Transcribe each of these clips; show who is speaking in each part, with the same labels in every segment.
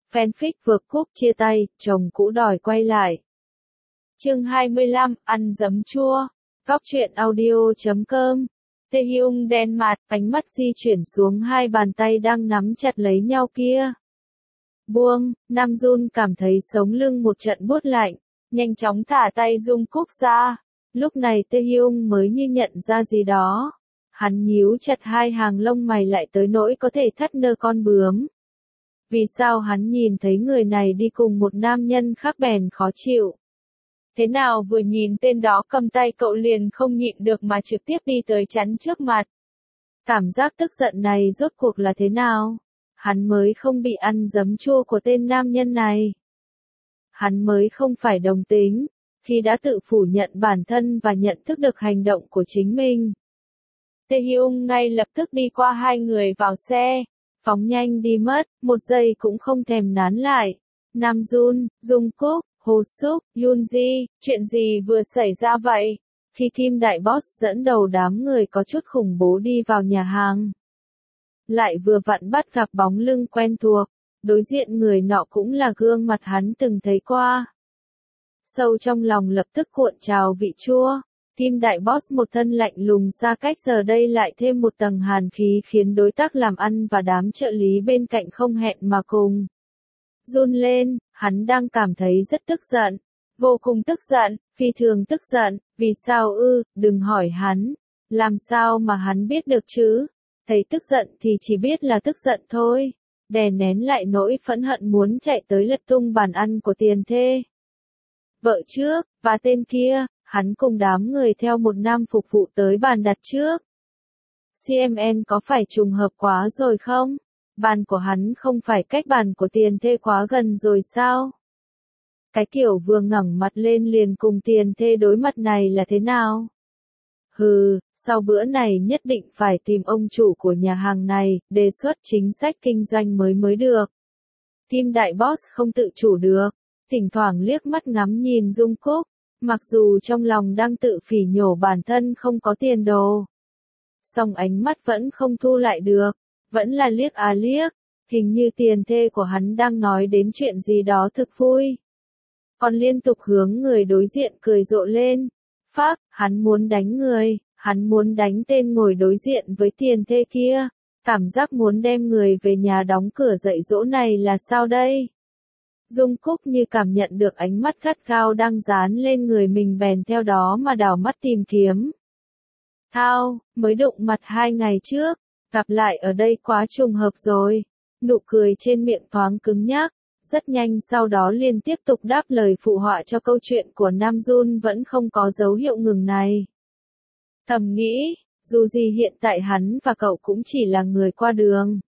Speaker 1: Fanfic vượt cúp chia tay, chồng cũ đòi quay lại. Chương 25, ăn giấm chua. Góc truyện audio.com. Taehyung đen mặt, ánh mắt di chuyển xuống hai bàn tay đang nắm chặt lấy nhau kia. Buông, Nam Jun cảm thấy sống lưng một trận buốt lạnh, nhanh chóng thả tay Jungkook ra. Lúc này Taehyung mới như nhận ra gì đó. Hắn nhíu chặt hai hàng lông mày lại tới nỗi có thể thắt nơ con bướm. Vì sao hắn nhìn thấy người này đi cùng một nam nhân khác bèn khó chịu? Thế nào vừa nhìn tên đó cầm tay cậu liền không nhịn được mà trực tiếp đi tới chắn trước mặt. Cảm giác tức giận này rốt cuộc là thế nào? Hắn mới không bị ăn giấm chua của tên nam nhân này. Hắn mới không phải đồng tính, khi đã tự phủ nhận bản thân và nhận thức được hành động của chính mình. Taehyung ngay lập tức đi qua hai người vào xe, phóng nhanh đi mất, một giây cũng không thèm nán lại. Nam Jun, Jungkook, Hoseok, Yoonji, chuyện gì vừa xảy ra vậy? Khi Kim Đại Boss dẫn đầu đám người có chút khủng bố đi vào nhà hàng, lại vừa vặn bắt gặp bóng lưng quen thuộc, đối diện người nọ cũng là gương mặt hắn từng thấy qua. Sâu trong lòng lập tức cuộn trào vị chua. Kim Đại Boss một thân lạnh lùng xa cách giờ đây lại thêm một tầng hàn khí khiến đối tác làm ăn và đám trợ lý bên cạnh không hẹn mà cùng run lên. Hắn đang cảm thấy rất tức giận, vô cùng tức giận, phi thường tức giận. Vì sao ư? Đừng hỏi hắn, làm sao mà hắn biết được chứ? Thấy tức giận thì chỉ biết là tức giận thôi. Đè nén lại nỗi phẫn hận muốn chạy tới lật tung bàn ăn của tiền thê vợ trước, và tên kia. Hắn cùng đám người theo một nam phục vụ tới bàn đặt trước. CMN có phải trùng hợp quá rồi không? Bàn của hắn không phải cách bàn của tiền thê quá gần rồi sao? Cái kiểu vừa ngẩng mặt lên liền cùng tiền thê đối mặt này là thế nào? Hừ, sau bữa này nhất định phải tìm ông chủ của nhà hàng này, đề xuất chính sách kinh doanh mới được. Kim Đại Boss không tự chủ được, thỉnh thoảng liếc mắt ngắm nhìn Jungkook. Mặc dù trong lòng đang tự phỉ nhổ bản thân không có tiền đồ, song ánh mắt vẫn không thu lại được, vẫn là liếc à liếc, hình như tiền thê của hắn đang nói đến chuyện gì đó thực vui. Còn liên tục hướng người đối diện cười rộ lên. Phác, hắn muốn đánh người, hắn muốn đánh tên ngồi đối diện với tiền thê kia. Cảm giác muốn đem người về nhà đóng cửa dạy dỗ này là sao đây? Jungkook như cảm nhận được ánh mắt gắt gao đang dán lên người mình bèn theo đó mà đảo mắt tìm kiếm. Thao, mới đụng mặt 2 ngày trước, gặp lại ở đây quá trùng hợp rồi. Nụ cười trên miệng thoáng cứng nhắc, rất nhanh sau đó liền tiếp tục đáp lời phụ họa cho câu chuyện của Nam Jun vẫn không có dấu hiệu ngừng này. Thầm nghĩ, dù gì hiện tại hắn và cậu cũng chỉ là người qua đường.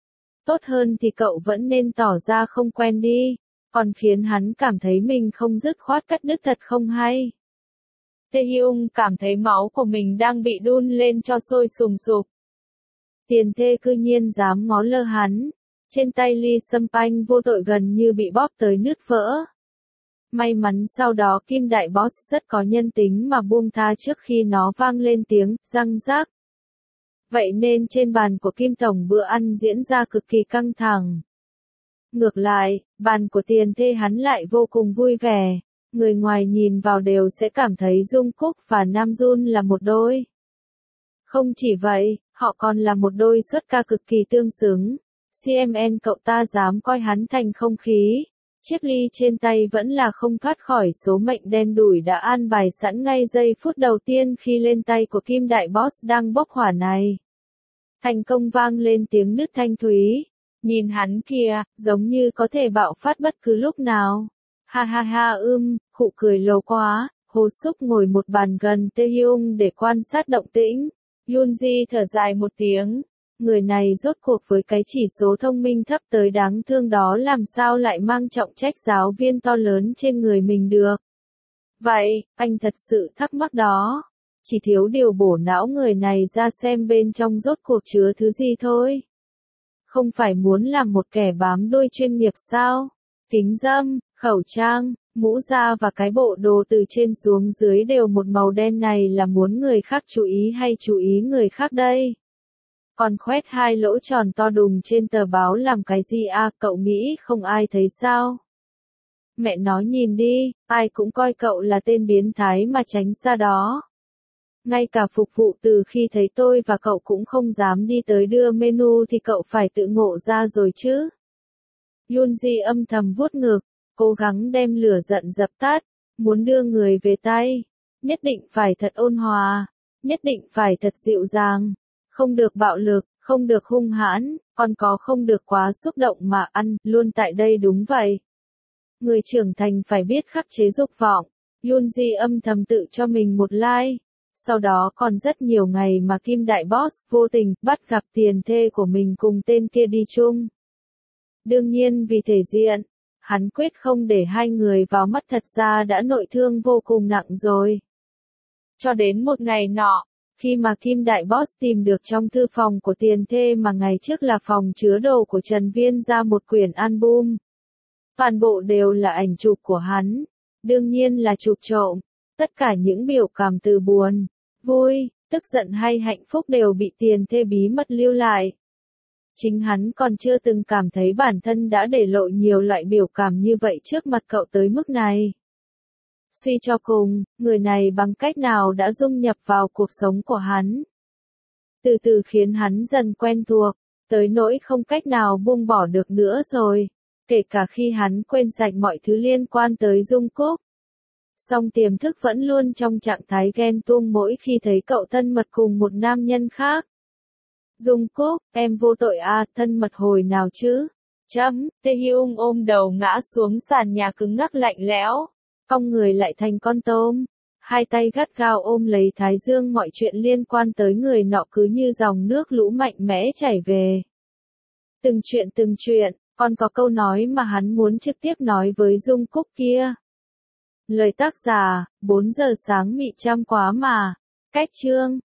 Speaker 1: Tốt hơn thì cậu vẫn nên tỏ ra không quen đi. Còn khiến hắn cảm thấy mình không dứt khoát cắt đứt thật không hay. Taehyung cảm thấy máu của mình đang bị đun lên cho sôi sùng sục. Tiền thê cư nhiên dám ngó lơ hắn. Trên tay ly sâm panh vô tội gần như bị bóp tới nứt vỡ. May mắn sau đó Kim Đại Boss rất có nhân tính mà buông tha trước khi nó vang lên tiếng răng rác. Vậy nên trên bàn của Kim Tổng bữa ăn diễn ra cực kỳ căng thẳng. Ngược lại, bàn của tiền thê hắn lại vô cùng vui vẻ. Người ngoài nhìn vào đều sẽ cảm thấy Jungkook và Nam Jun là một đôi. Không chỉ vậy, họ còn là một đôi xuất ca cực kỳ tương xứng. CMN cậu ta dám coi hắn thành không khí. Chiếc ly trên tay vẫn là không thoát khỏi số mệnh đen đủi đã an bài sẵn ngay giây phút đầu tiên khi lên tay của Kim Đại Boss đang bốc hỏa này. Thành công vang lên tiếng nứt thanh thúy. Nhìn hắn kìa, giống như có thể bạo phát bất cứ lúc nào. Ha ha ha khụ cười lố quá. Hoseok ngồi một bàn gần Taehyung để quan sát động tĩnh. Yoonji thở dài một tiếng. Người này rốt cuộc với cái chỉ số thông minh thấp tới đáng thương đó làm sao lại mang trọng trách giáo viên to lớn trên người mình được. Vậy, anh thật sự thắc mắc đó. Chỉ thiếu điều bổ não người này ra xem bên trong rốt cuộc chứa thứ gì thôi. Không phải muốn làm một kẻ bám đuôi chuyên nghiệp sao? Kính râm, khẩu trang, mũ da và cái bộ đồ từ trên xuống dưới đều một màu đen này là muốn người khác chú ý hay chú ý người khác đây? Còn khoét hai lỗ tròn to đùng trên tờ báo làm cái gì à, cậu nghĩ không ai thấy sao? Mẹ nói nhìn đi, ai cũng coi cậu là tên biến thái mà tránh xa đó. Ngay cả phục vụ từ khi thấy tôi và cậu cũng không dám đi tới đưa menu thì cậu phải tự ngộ ra rồi chứ. Yoonji âm thầm vuốt ngực, cố gắng đem lửa giận dập tắt, muốn đưa người về tay. Nhất định phải thật ôn hòa, nhất định phải thật dịu dàng, không được bạo lực, không được hung hãn, còn có không được quá xúc động mà ăn, luôn tại đây đúng vậy. Người trưởng thành phải biết khắc chế dục vọng, Yoonji âm thầm tự cho mình một like. Sau đó còn rất nhiều ngày mà Kim Đại Boss vô tình bắt gặp tiền thê của mình cùng tên kia đi chung. Đương nhiên vì thể diện, hắn quyết không để hai người vào mắt, thật ra đã nội thương vô cùng nặng rồi. Cho đến một ngày nọ, khi mà Kim Đại Boss tìm được trong thư phòng của tiền thê mà ngày trước là phòng chứa đồ của Trần Viên ra một quyển album. Toàn bộ đều là ảnh chụp của hắn, đương nhiên là chụp trộm, tất cả những biểu cảm từ buồn, vui, tức giận hay hạnh phúc đều bị tiền thê bí mật lưu lại. Chính hắn còn chưa từng cảm thấy bản thân đã để lộ nhiều loại biểu cảm như vậy trước mặt cậu tới mức này. Suy cho cùng, người này bằng cách nào đã dung nhập vào cuộc sống của hắn. Từ từ khiến hắn dần quen thuộc, tới nỗi không cách nào buông bỏ được nữa rồi, kể cả khi hắn quên sạch mọi thứ liên quan tới Jungkook. Song tiềm thức vẫn luôn trong trạng thái ghen tuông mỗi khi thấy cậu thân mật cùng một nam nhân khác. Jungkook, em vô tội à, thân mật hồi nào chứ? Taehyung ôm đầu ngã xuống sàn nhà cứng ngắc lạnh lẽo, cong người lại thành con tôm, hai tay gắt gao ôm lấy thái dương, mọi chuyện liên quan tới người nọ cứ như dòng nước lũ mạnh mẽ chảy về. Từng chuyện, còn có câu nói mà hắn muốn trực tiếp nói với Jungkook kia. Lời tác giả, 4 giờ sáng mị trăm quá mà. Cách chương